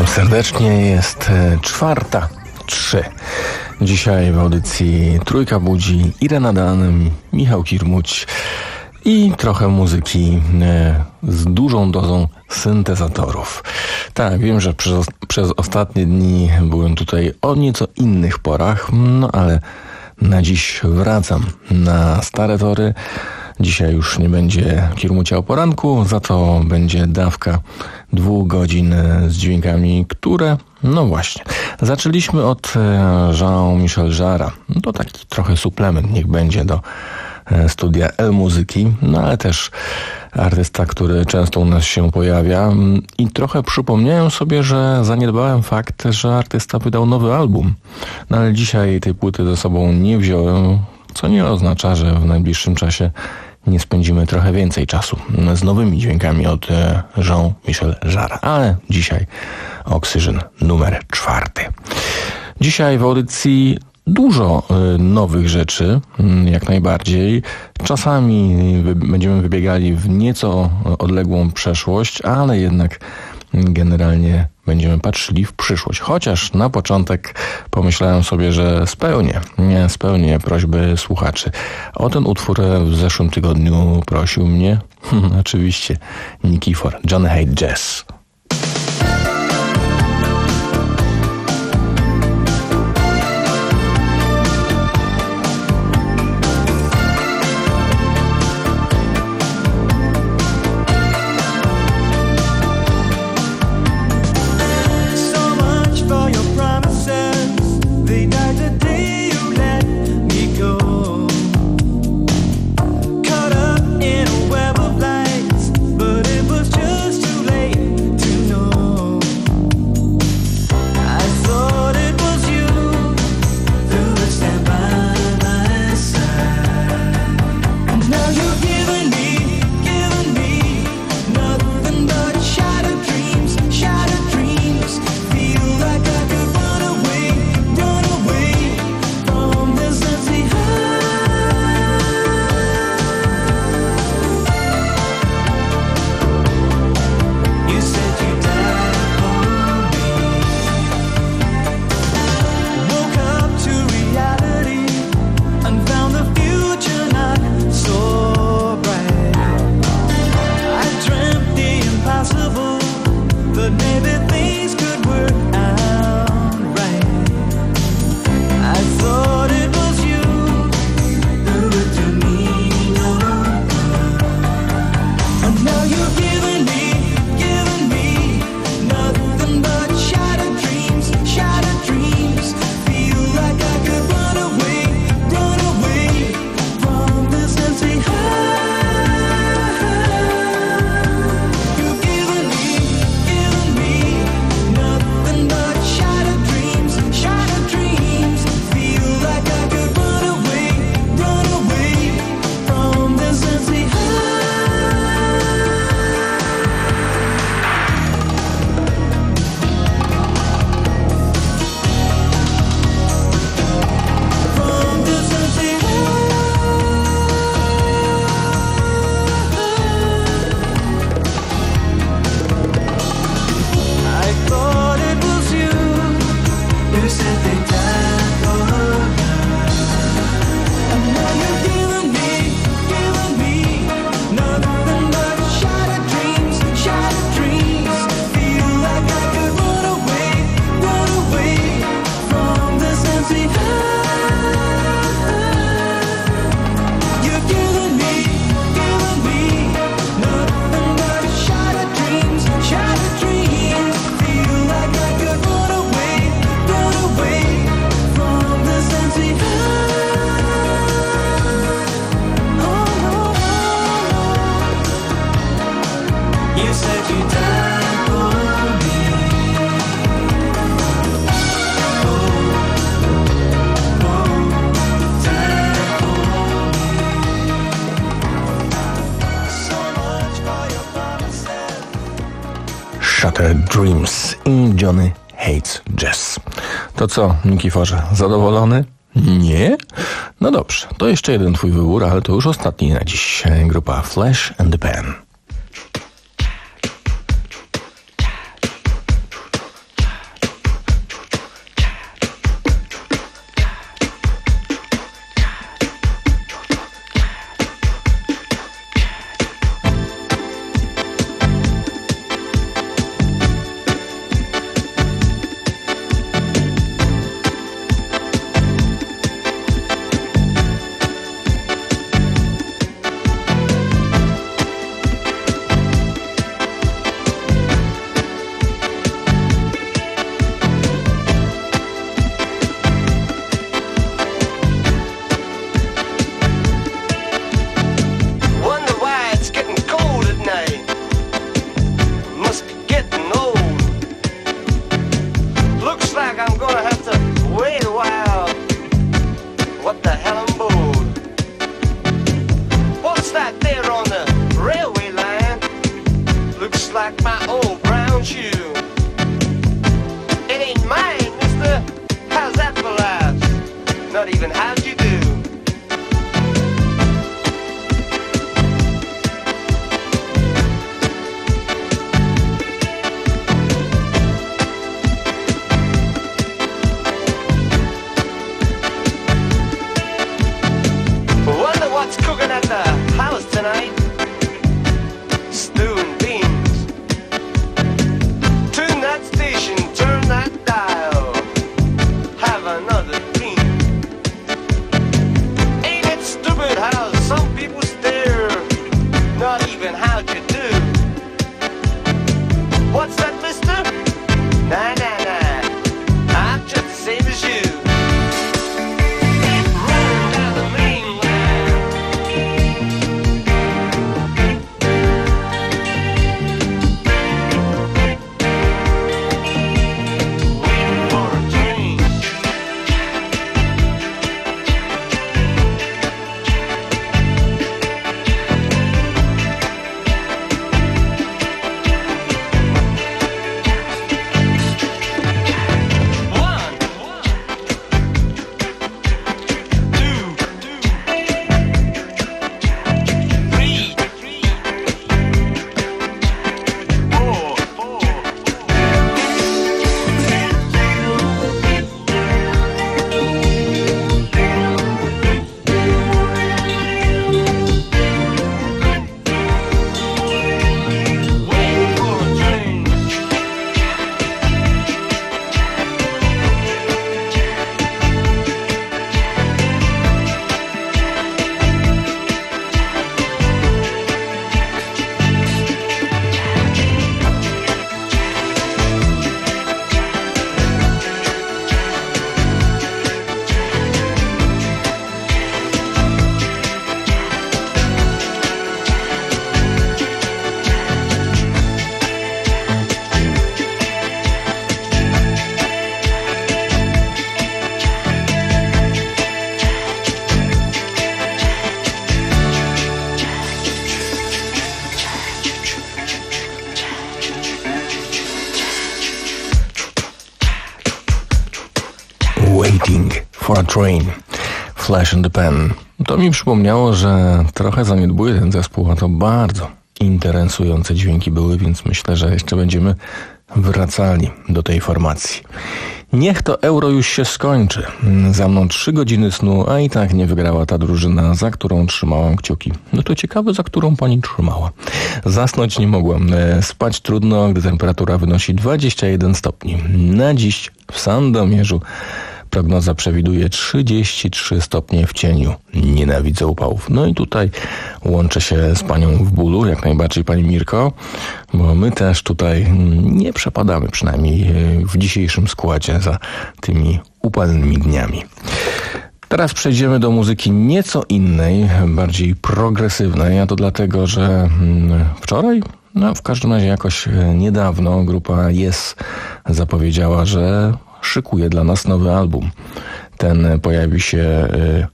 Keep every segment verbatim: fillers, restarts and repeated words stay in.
Witam serdecznie, jest czwarta, trzy. Dzisiaj w audycji Trójka Budzi, Irena Dan, Michał Kirmuć i trochę muzyki z dużą dozą syntezatorów. Tak, wiem, że przez, przez ostatnie dni byłem tutaj o nieco innych porach, no ale na dziś wracam na stare tory. Dzisiaj już nie będzie Kirmucia o poranku, za to będzie dawka dwóch godzin z dźwiękami, które, no właśnie, zaczęliśmy od Jean-Michel Jarre'a. No to taki trochę suplement niech będzie do studia El Muzyki, no ale też artysta, który często u nas się pojawia i trochę przypomniałem sobie, że zaniedbałem fakt, że artysta wydał nowy album. No ale dzisiaj tej płyty ze sobą nie wziąłem, co nie oznacza, że w najbliższym czasie nie spędzimy trochę więcej czasu z nowymi dźwiękami od Jean-Michel Jarre. Ale dzisiaj Oxygen numer czwarty. Dzisiaj w audycji dużo nowych rzeczy, jak najbardziej. Czasami wy- będziemy wybiegali w nieco odległą przeszłość, ale jednak generalnie będziemy patrzyli w przyszłość. Chociaż na początek pomyślałem sobie, że spełnię, nie spełnię prośby słuchaczy. O ten utwór w zeszłym tygodniu prosił mnie oczywiście Nikifor, Johnny Hate Jazz. Shattered Dreams i Johnny Hates Jazz. To co, Nikiforze, zadowolony? Nie? No dobrze, to jeszcze jeden twój wybór, ale to już ostatni na dziś. Grupa Flash and the Pan. tonight. Stew and beans. Tune that station, turn that dial. Have another dream. Ain't it stupid how some people stare? Not even how'd you do. What's that, mister? Nah, nah, nah. I'm just the same as you. Rolling down the main line. Waiting for a train. One, two, three, four, waiting for a train. Waiting for a Train, Flash and the Pen. To mi przypomniało, że trochę zaniedbuję ten zespół, a to bardzo interesujące dźwięki były, więc myślę, że jeszcze będziemy wracali do tej formacji. Niech to Euro już się skończy. Za mną trzy godziny snu, a i tak nie wygrała ta drużyna, za którą trzymałam kciuki. No to ciekawe, za którą pani trzymała. Zasnąć nie mogłam. Spać trudno, gdy temperatura wynosi dwadzieścia jeden stopni. Na dziś w Sandomierzu prognoza przewiduje trzydzieści trzy stopnie w cieniu. Nienawidzę upałów. No i tutaj łączę się z panią w bólu, jak najbardziej pani Mirko, bo my też tutaj nie przepadamy, przynajmniej w dzisiejszym składzie, za tymi upalnymi dniami. Teraz przejdziemy do muzyki nieco innej, bardziej progresywnej, a to dlatego, że wczoraj, no w każdym razie jakoś niedawno, grupa Yes zapowiedziała, że szykuje dla nas nowy album. Ten pojawi się...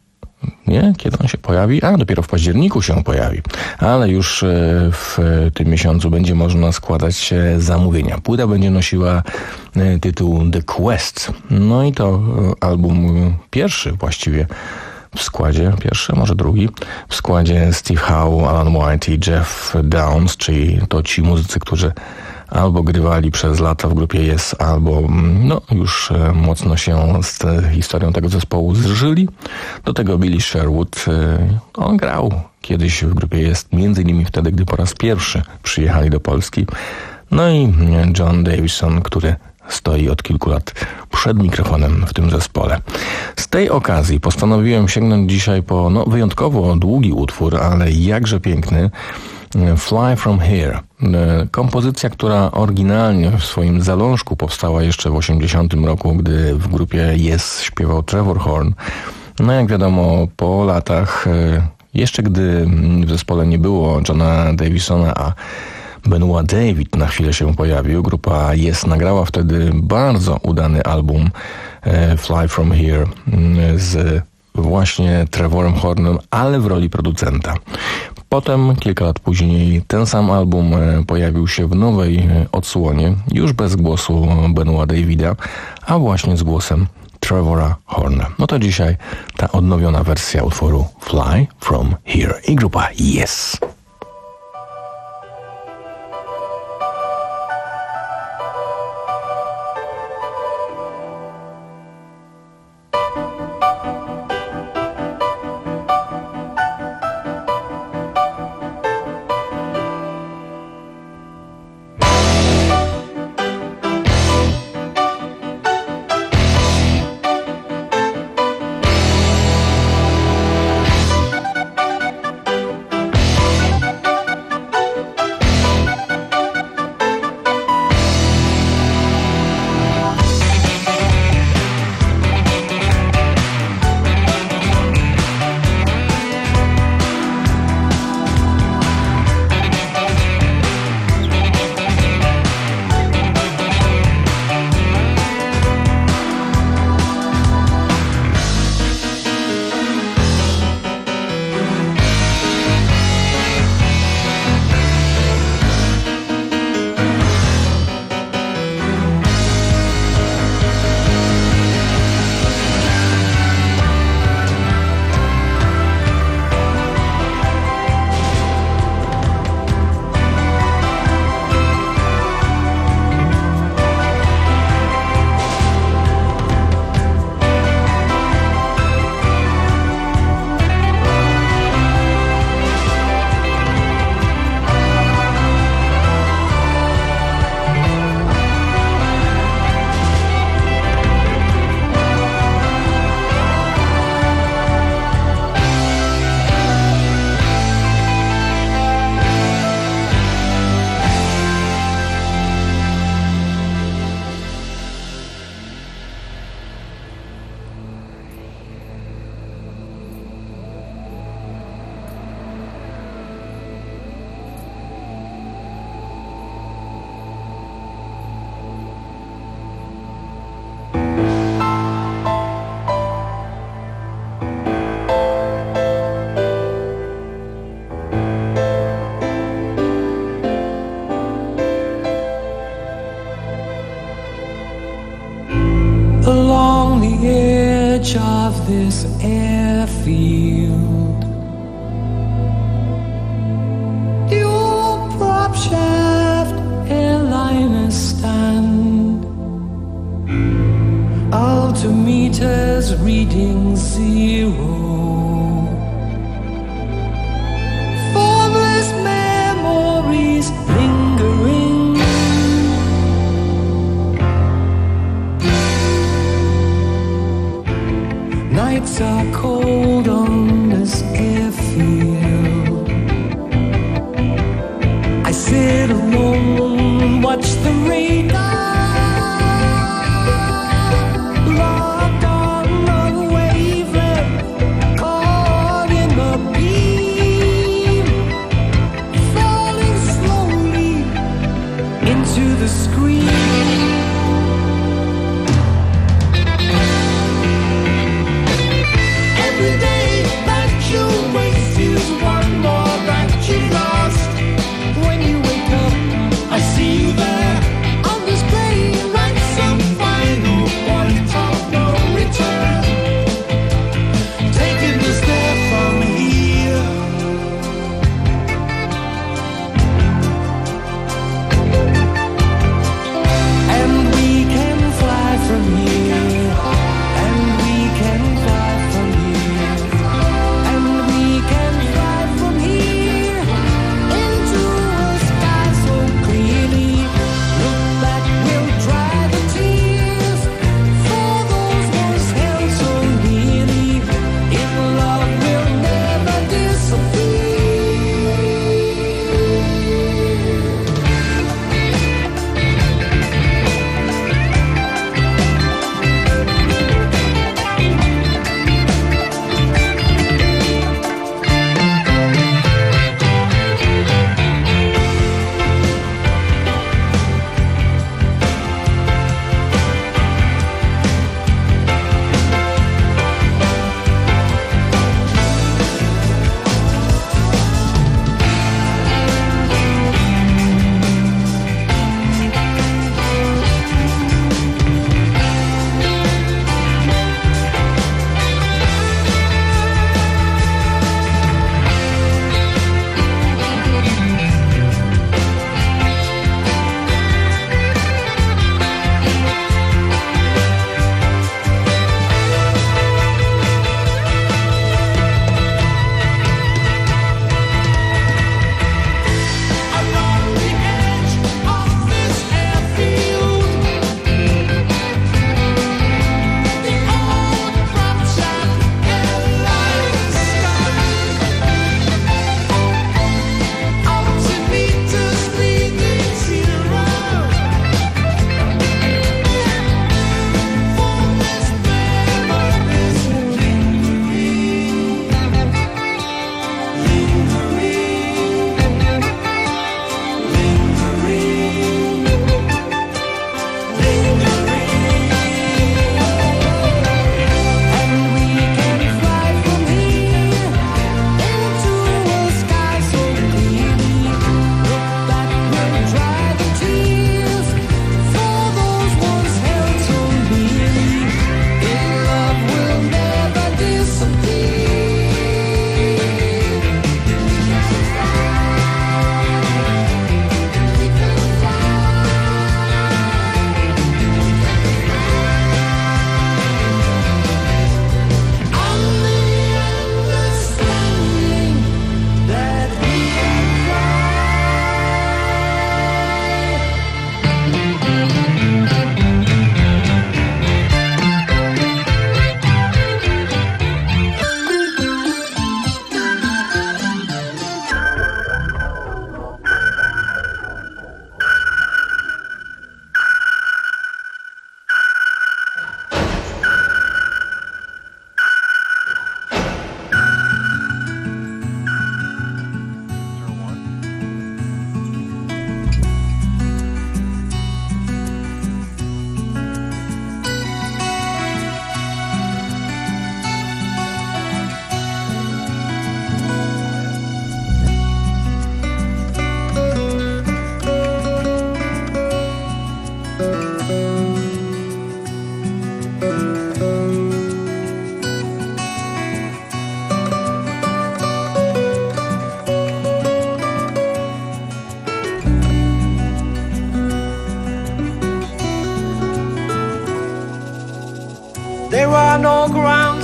Nie? Kiedy on się pojawi? A, dopiero w październiku się pojawi. Ale już w tym miesiącu będzie można składać zamówienia. Płyta będzie nosiła tytuł The Quest. No i to album pierwszy właściwie w składzie, pierwszy, może drugi, w składzie Steve Howe, Alan White i Jeff Downes, czyli to ci muzycy, którzy albo grywali przez lata w grupie Yes, albo no, już mocno się z historią tego zespołu zżyli. Do tego Billy Sherwood, on grał kiedyś w grupie Yes, między innymi wtedy, gdy po raz pierwszy przyjechali do Polski. No i John Davison, który stoi od kilku lat przed mikrofonem w tym zespole. Z tej okazji postanowiłem sięgnąć dzisiaj po no, wyjątkowo długi utwór, ale jakże piękny, Fly From Here. Kompozycja, która oryginalnie w swoim zalążku powstała jeszcze w osiemdziesiątym roku, gdy w grupie Yes śpiewał Trevor Horn. No jak wiadomo, po latach, jeszcze gdy w zespole nie było Johna Davisona, a Benoit David na chwilę się pojawił, grupa Yes nagrała wtedy bardzo udany album Fly From Here z właśnie Trevorem Hornem, ale w roli producenta. Potem, kilka lat później, ten sam album pojawił się w nowej odsłonie, już bez głosu Benoit Davida, a właśnie z głosem Trevora Horna. No to dzisiaj ta odnowiona wersja utworu Fly From Here i grupa Yes. this airfield. The old prop shaft airliner stand, altimeters reading zero. Formless memories lingering. Nights are cold.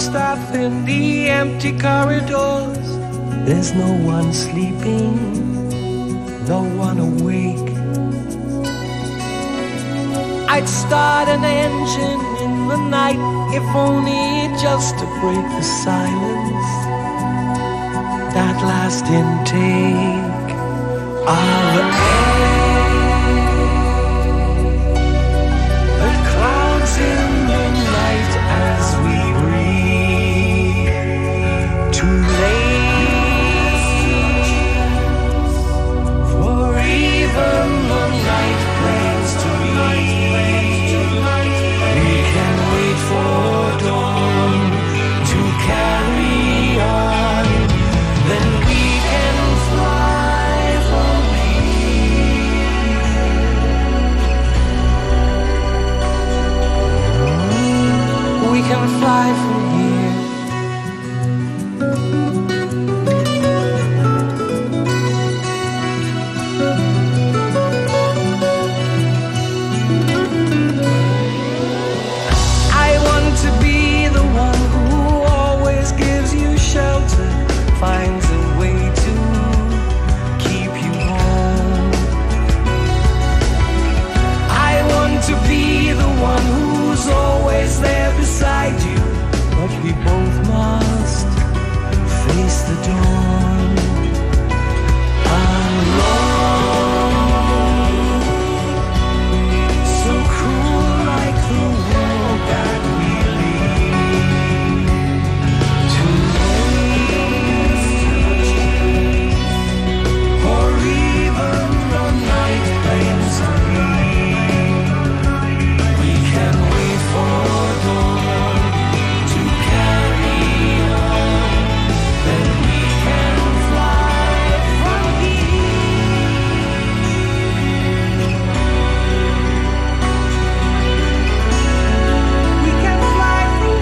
staff in the empty corridors. There's no one sleeping, no one awake. I'd start an engine in the night, if only just to break the silence. That last intake of air, the clouds in the night as we breathe. Too late for even the night planes to leave. We can wait for dawn to carry on. Then we can fly from here. We can fly from here. I want to be the one who always gives you shelter, finds a way to keep you home. I want to be the one who's always there beside you, but we both must face the dawn alone. So cruel, like the world that we lead. Too late for even the night planes to leave. We can wait for dawn to carry on. Then we can fly from here. We can fly from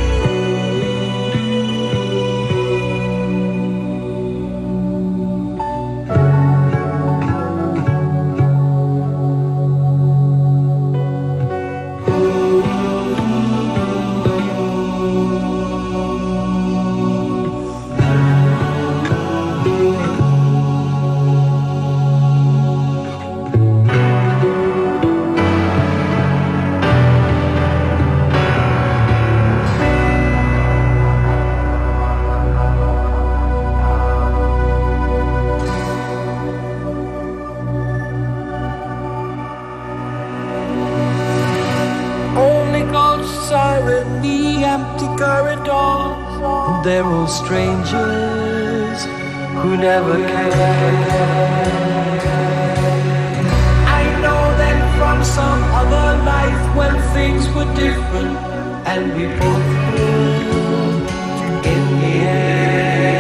only ghosts are in the empty corridors. They're all strangers who never cared. I know them from some other life when things were different, and we both grew in the air.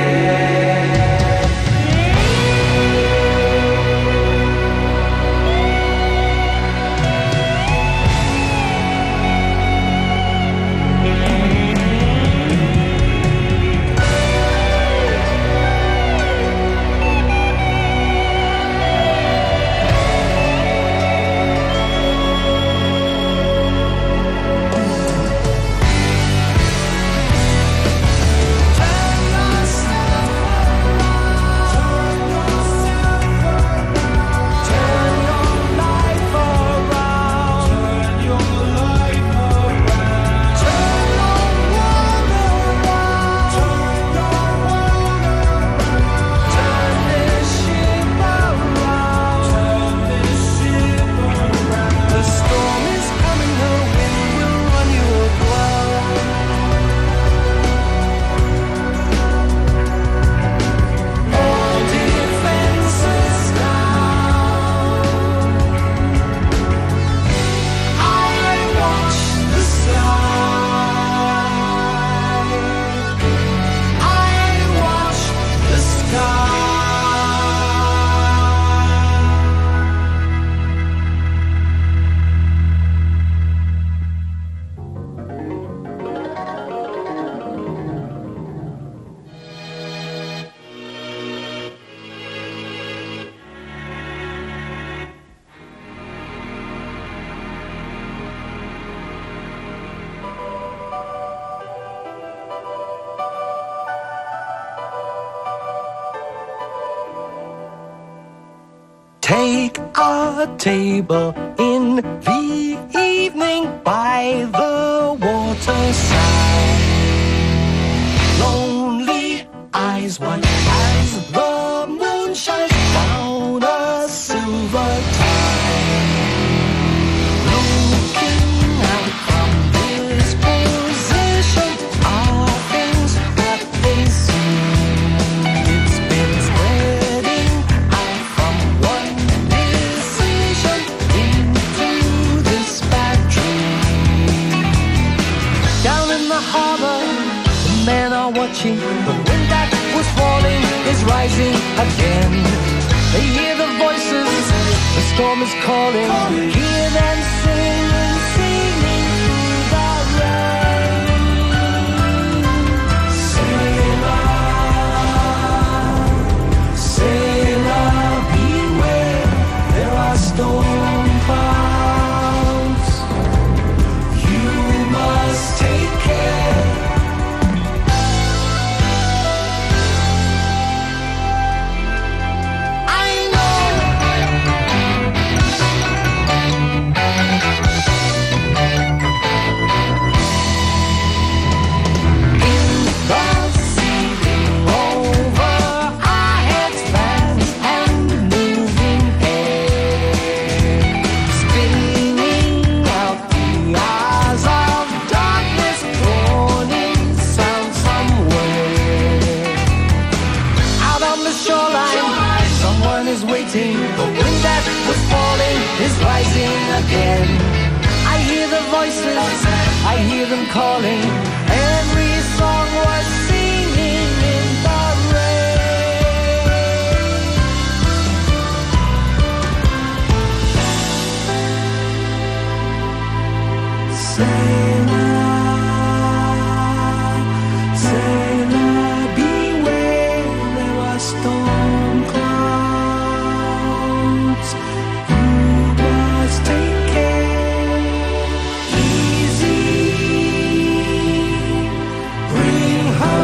take a table in the evening by the waterside. Lonely eyes watch as the moon shines down a silver tide. Looking out from this position are things that they see. It's been spreading out from one decision into this factory. Down in the harbor, the men are watching. The wind that was falling is rising again. They hear the voices, the storm is calling. Hear them singing, singing through the rain. Sailor, sailor, beware, there are storm clouds. You must take care. Again, I hear the voices, I hear them calling. Every song was singing in the rain. Sailor, sailor, beware, there are storm clouds. Take care, easy, bring her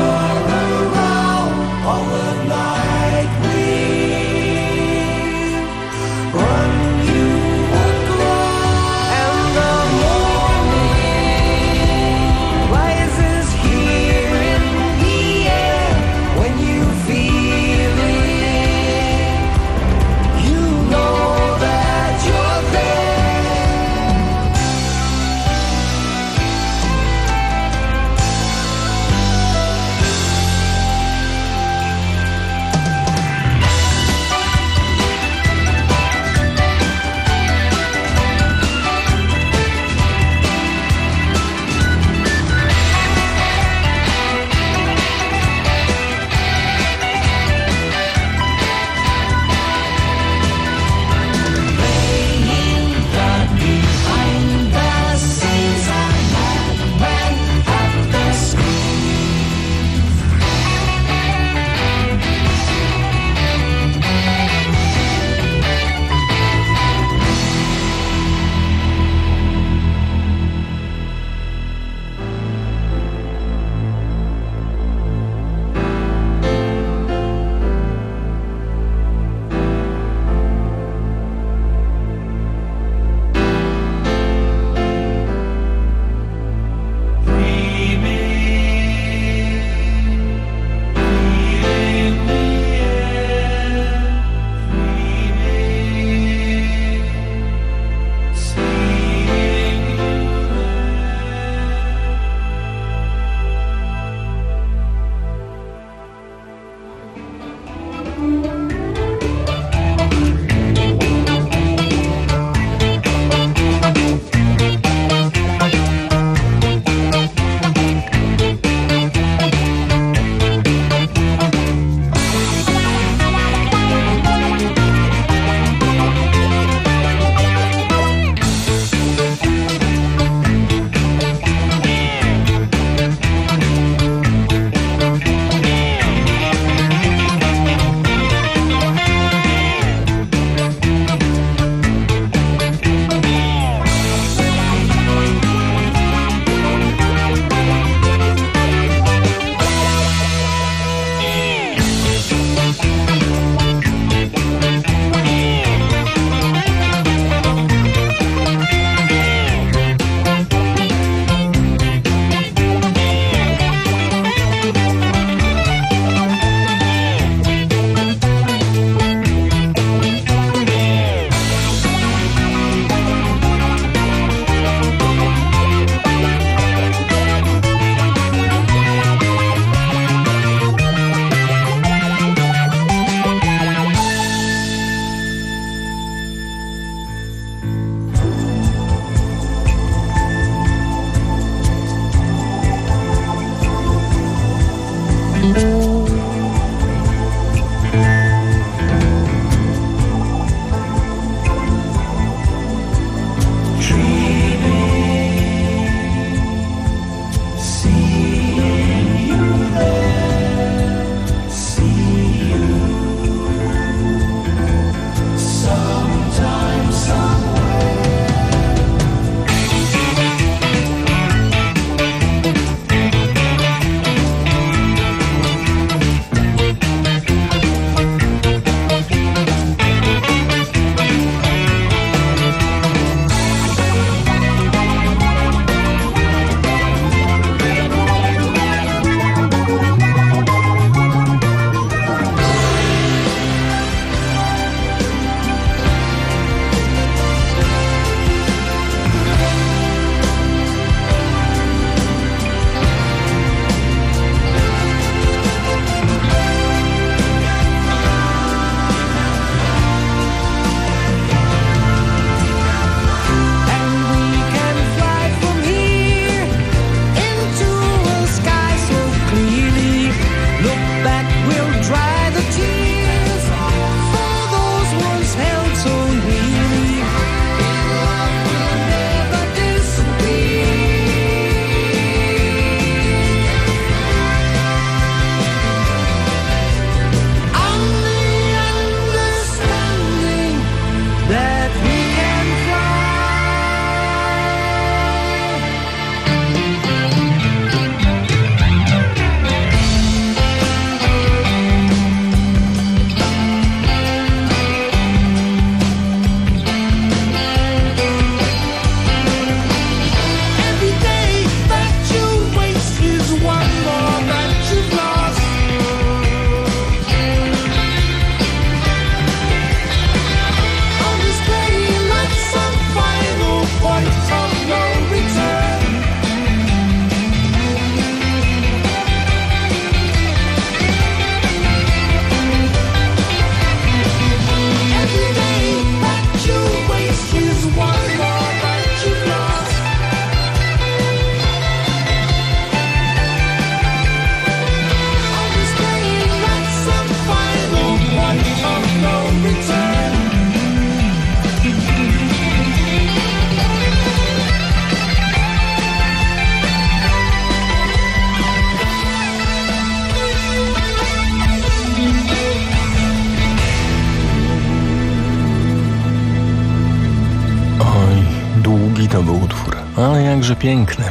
ale jakże piękny.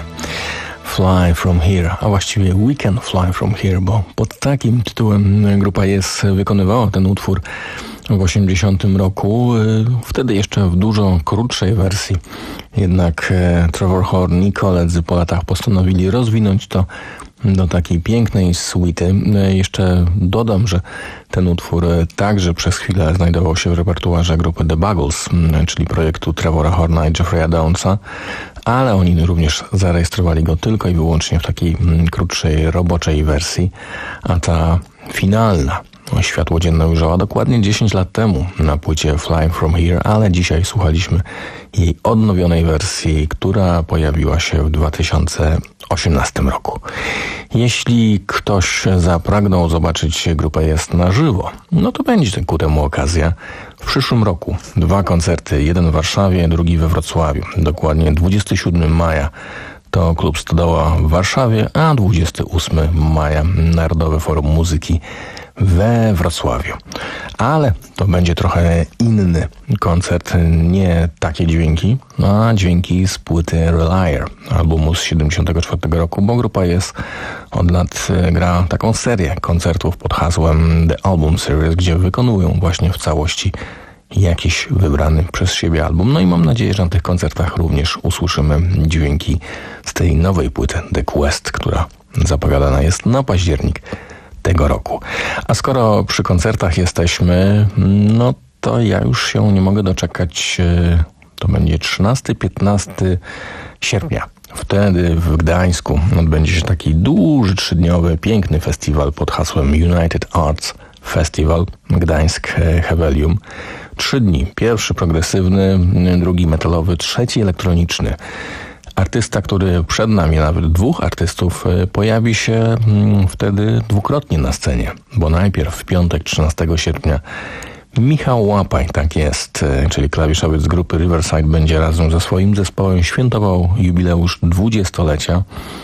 Fly From Here, a właściwie We Can Fly From Here, bo pod takim tytułem grupa Yes wykonywała ten utwór w osiemdziesiątym roku, wtedy jeszcze w dużo krótszej wersji. Jednak Trevor Horn i koledzy po latach postanowili rozwinąć to do takiej pięknej suity. Jeszcze dodam, że ten utwór także przez chwilę znajdował się w repertuarze grupy The Buggles, czyli projektu Trevora Horna i Jeffrey'a Downsa, ale oni również zarejestrowali go tylko i wyłącznie w takiej krótszej, roboczej wersji, a ta finalna światło dzienne ujrzała dokładnie dziesięć lat temu na płycie Fly From Here, ale dzisiaj słuchaliśmy jej odnowionej wersji, która pojawiła się w dwa tysiące osiemnastym roku. Jeśli ktoś zapragnął zobaczyć grupę Jest na żywo, no to będzie ku temu okazja. W przyszłym roku dwa koncerty, jeden w Warszawie, drugi we Wrocławiu. Dokładnie dwudziestego siódmego maja to Klub Stodoła w Warszawie, a dwudziestego ósmego maja Narodowe Forum Muzyki we Wrocławiu. Ale to będzie trochę inny koncert, nie takie dźwięki, a dźwięki z płyty Relier, albumu z siedemdziesiątego czwartego roku, bo grupa Yes od lat gra taką serię koncertów pod hasłem The Album Series, gdzie wykonują właśnie w całości jakiś wybrany przez siebie album. No i mam nadzieję, że na tych koncertach również usłyszymy dźwięki z tej nowej płyty The Quest, która zapowiadana jest na październik tego roku. A skoro przy koncertach jesteśmy, no to ja już się nie mogę doczekać. To będzie trzynastego piętnastego sierpnia. Wtedy w Gdańsku odbędzie się taki duży, trzydniowy, piękny festiwal pod hasłem United Arts Festival Gdańsk Hevelium. Trzy dni. Pierwszy progresywny, drugi metalowy, trzeci elektroniczny. Artysta, który przed nami, nawet dwóch artystów, pojawi się wtedy dwukrotnie na scenie, bo najpierw w piątek trzynastego sierpnia Michał Łapaj, tak jest, czyli klawiszowiec z grupy Riverside, będzie razem ze swoim zespołem świętował jubileusz dwudziestolecia,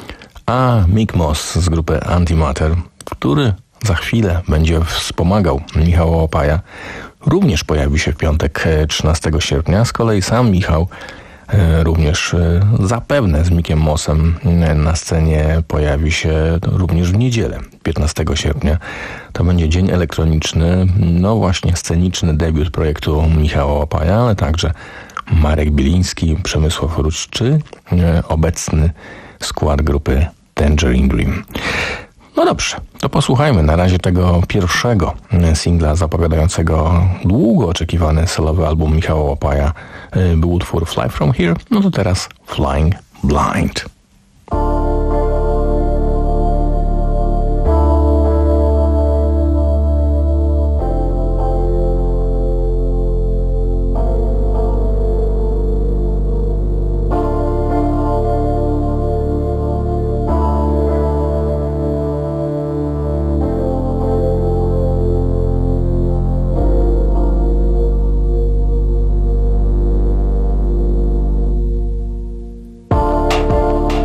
a Mick Moss z grupy Antimatter, który za chwilę będzie wspomagał Michała Łapaja, również pojawi się w piątek trzynastego sierpnia. Z kolei sam Michał również zapewne z Mickiem Mossem na scenie pojawi się również w niedzielę, piętnastego sierpnia. To będzie dzień elektroniczny, no właśnie sceniczny debiut projektu Michała Łapaja, ale także Marek Biliński, Przemysław Rucz, czy obecny skład grupy Tangerine Dream. No dobrze, to posłuchajmy na razie tego pierwszego singla zapowiadającego długo oczekiwany solowy album Michała Łapaja. Był utwór Fly From Here, no to teraz Flying Blind. Thank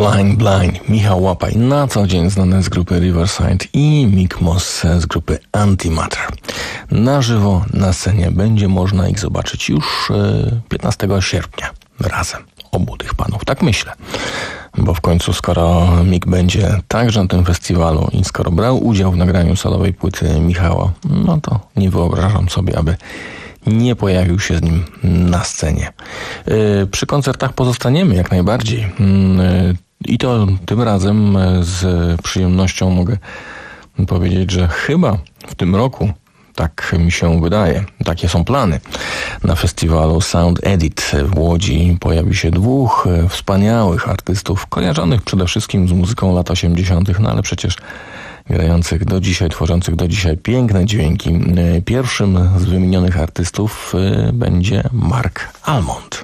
Flying Blind, Michał Łapaj, na co dzień znany z grupy Riverside, i Mick Moss z grupy Antimatter. Na żywo na scenie będzie można ich zobaczyć już piętnastego sierpnia razem, obu tych panów, tak myślę. Bo w końcu, skoro Mick będzie także na tym festiwalu i skoro brał udział w nagraniu solowej płyty Michała, no to nie wyobrażam sobie, aby nie pojawił się z nim na scenie. Yy, przy koncertach pozostaniemy jak najbardziej. Yy, I to tym razem z przyjemnością mogę powiedzieć, że chyba w tym roku, tak mi się wydaje, takie są plany. Na festiwalu Sound Edit w Łodzi pojawi się dwóch wspaniałych artystów, kojarzonych przede wszystkim z muzyką lat osiemdziesiątych, no ale przecież grających do dzisiaj, tworzących do dzisiaj piękne dźwięki. Pierwszym z wymienionych artystów będzie Mark Almond.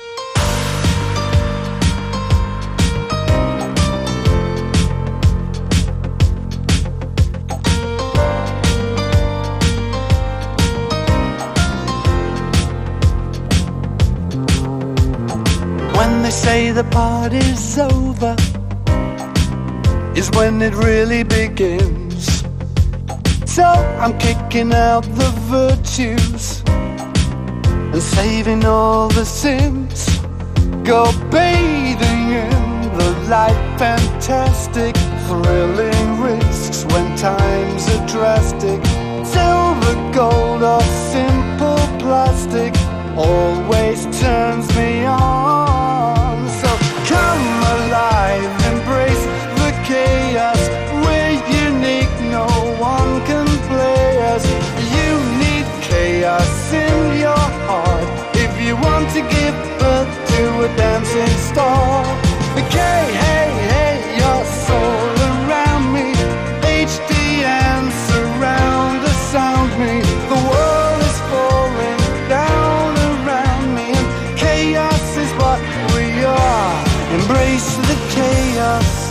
When they say the party's over is when it really begins. So I'm kicking out the virtues and saving all the sins. Go bathing in the light, fantastic, thrilling risks when times are drastic. Silver, gold or simple plastic always turns me on. So come alive, embrace the chaos. We're unique, no one can play us. You need chaos in your heart if you want to give birth to a dancing star. Okay, hey, hey, your soul around me. H D and surround the sound me. The world is falling down around me, and chaos is what we are. Embrace the chaos.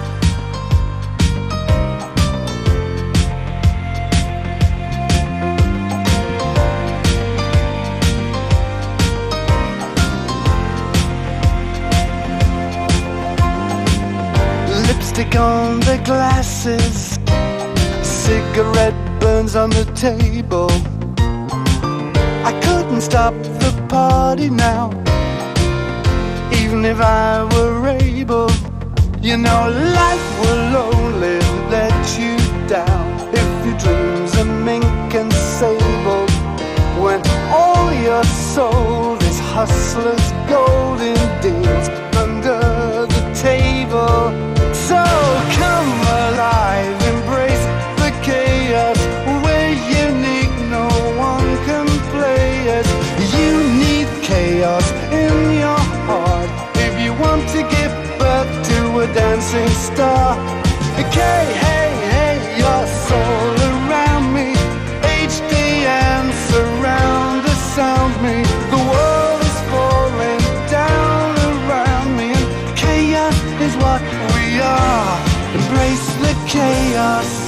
Lipstick on the glasses, cigarette burns on the table. I couldn't stop the party now, even if I were able. You know life will only let you down if your dreams are mink and sable. When all you're sold is hustlers' golden deals under the table. So come alive, embrace the chaos. We're unique, no one can play us. You need chaos in your heart if you want to give birth to a dancing star. Okay, hey, hey, your soul around me. H D and surround the sound me. The world is falling down around me, and chaos is what we are. Embrace the chaos.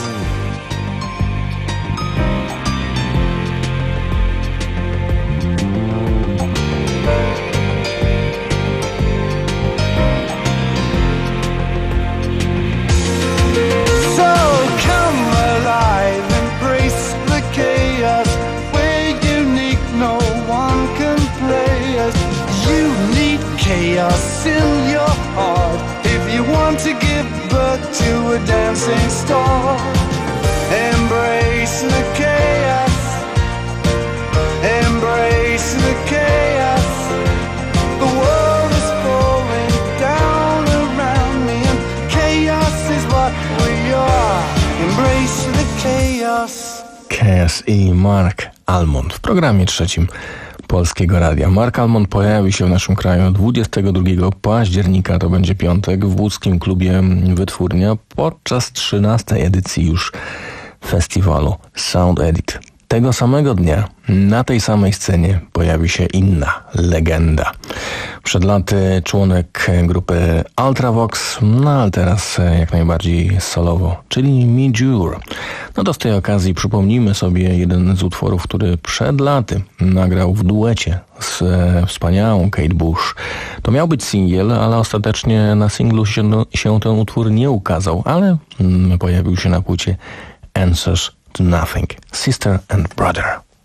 So come alive, embrace the chaos. We're unique, no one can play us. You need chaos in your heart if you want to give birth to a dancing star. Embrace the chaos. Embrace the chaos. The world is falling down around me, and chaos is what we are. Embrace the chaos. Chaos i Mark Almond w programie trzecim Polskiego Radia. Mark Almond pojawi się w naszym kraju dwudziestego drugiego października, to będzie piątek, w łódzkim klubie Wytwórnia podczas trzynastej edycji już festiwalu Sound Edit. Tego samego dnia na tej samej scenie pojawi się inna legenda. Przed laty członek grupy Ultravox, no ale teraz jak najbardziej solowo, czyli Midjour. No to z tej okazji przypomnijmy sobie jeden z utworów, który przed laty nagrał w duecie z e, wspaniałą Kate Bush. To miał być singiel, ale ostatecznie na singlu się, się ten utwór nie ukazał, ale mm, pojawił się na płycie Answers to Nothing. Sister and Brother.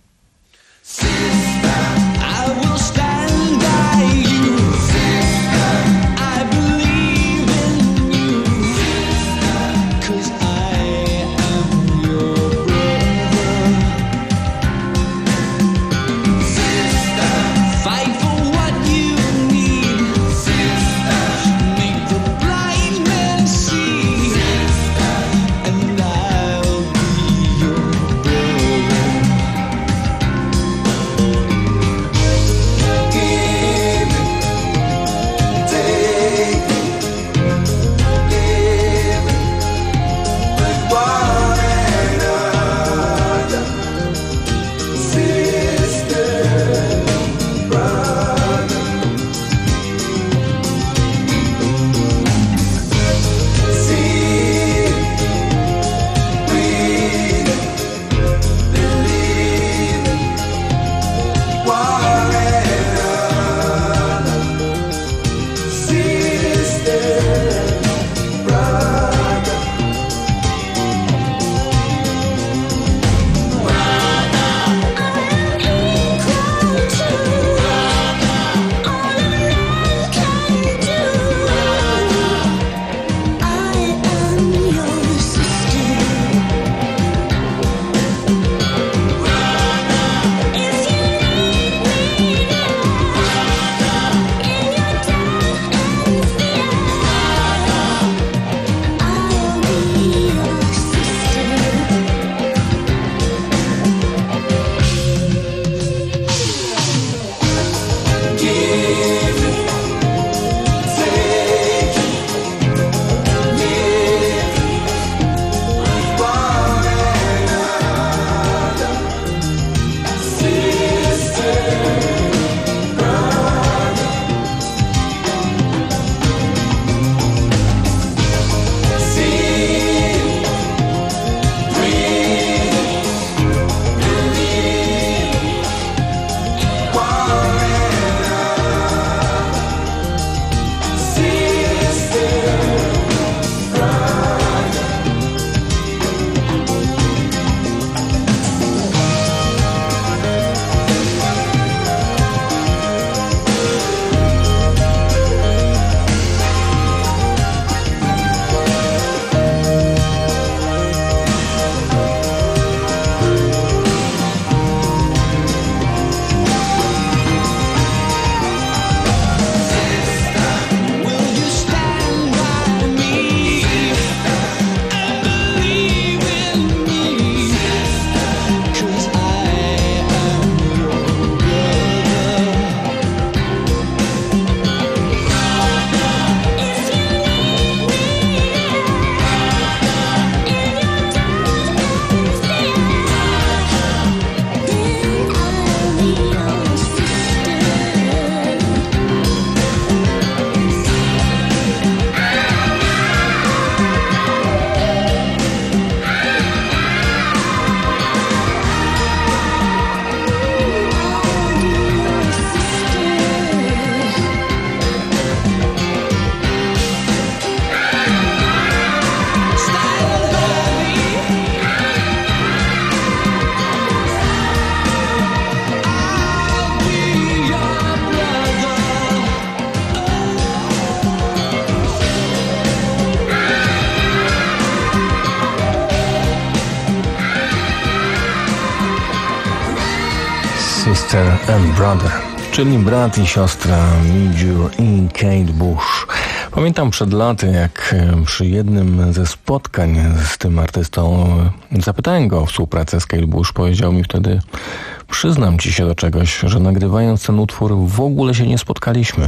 Sister and Brother, czyli brat i siostra Midge i Kate Bush. Pamiętam przed laty, jak przy jednym ze spotkań z tym artystą zapytałem go o współpracę z Kate Bush. Powiedział mi wtedy: przyznam ci się do czegoś, że nagrywając ten utwór w ogóle się nie spotkaliśmy.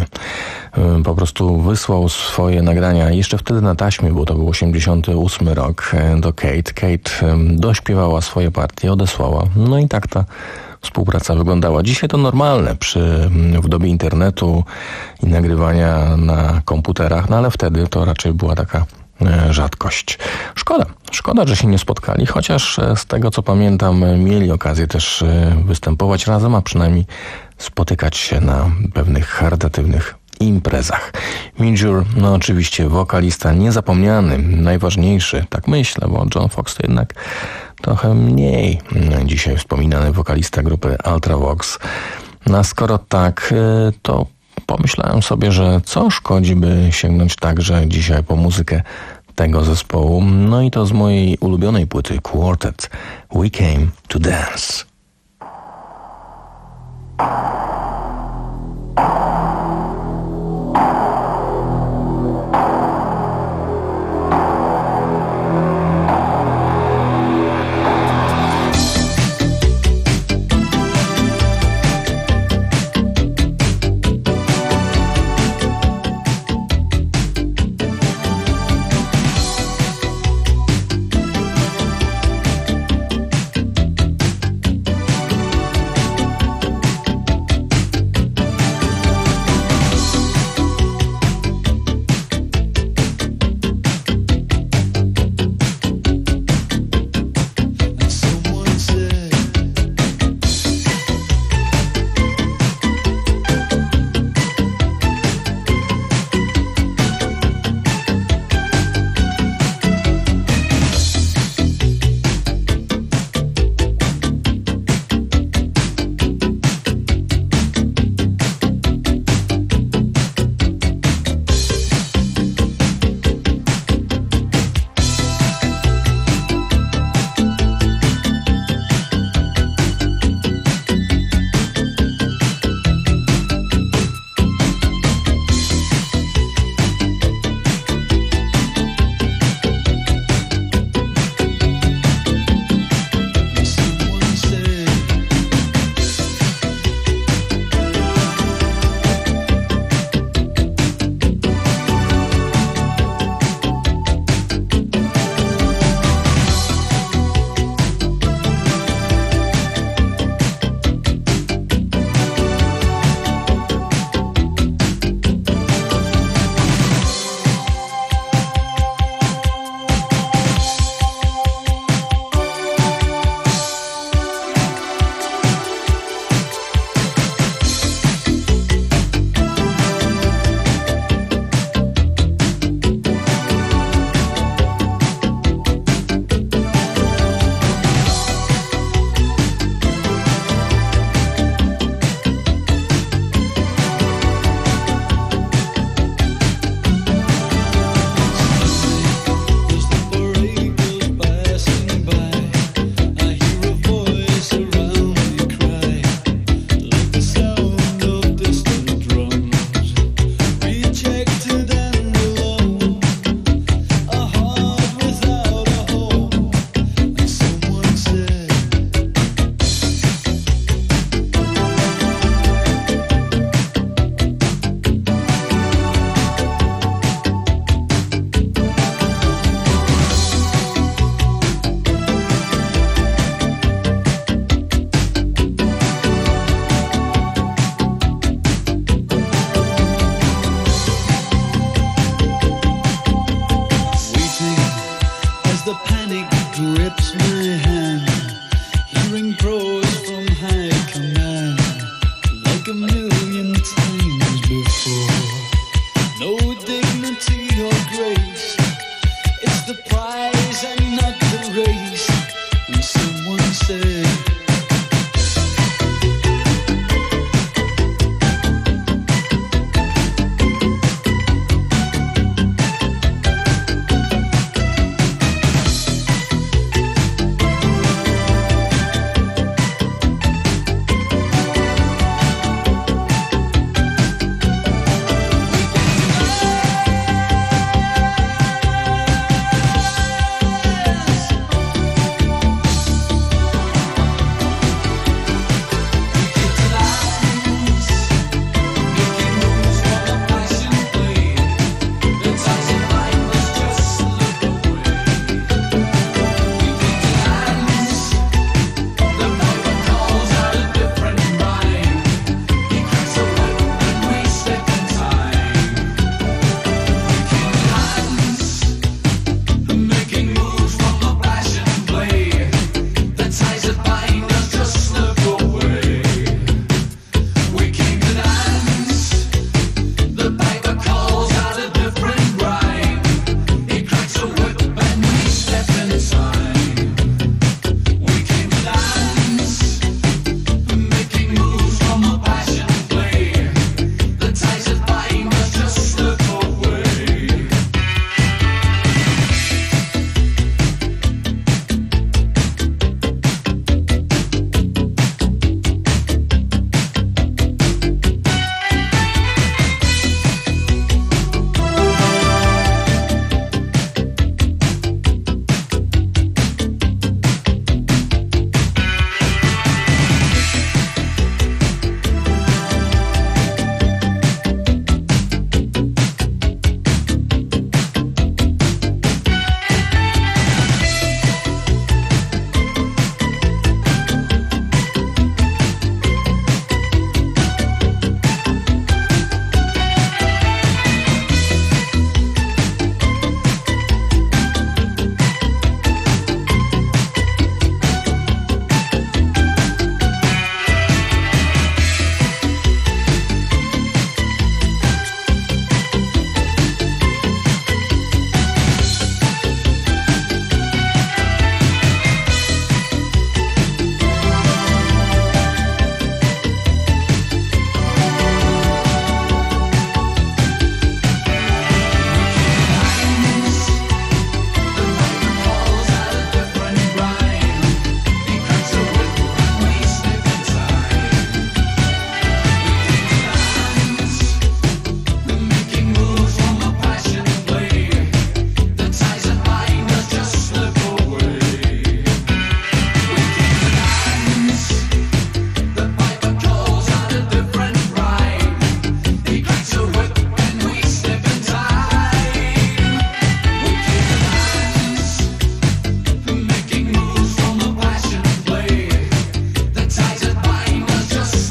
Po prostu wysłał swoje nagrania jeszcze wtedy na taśmie, bo to był osiemdziesiąty ósmy rok, do Kate. Kate dośpiewała swoje partie, odesłała. No i tak ta współpraca wyglądała. Dzisiaj to normalne przy, w dobie internetu i nagrywania na komputerach, no ale wtedy to raczej była taka rzadkość. Szkoda, szkoda, że się nie spotkali, chociaż z tego co pamiętam mieli okazję też występować razem, a przynajmniej spotykać się na pewnych charytatywnych imprezach. Midge, no oczywiście wokalista niezapomniany, najważniejszy, tak myślę, bo John Foxx to jednak trochę mniej dzisiaj wspominany wokalista grupy Ultravox. No a skoro tak, to pomyślałem sobie, że co szkodzi, by sięgnąć także dzisiaj po muzykę tego zespołu. No i to z mojej ulubionej płyty Quartet, We Came to Dance. It's the prize and not the race.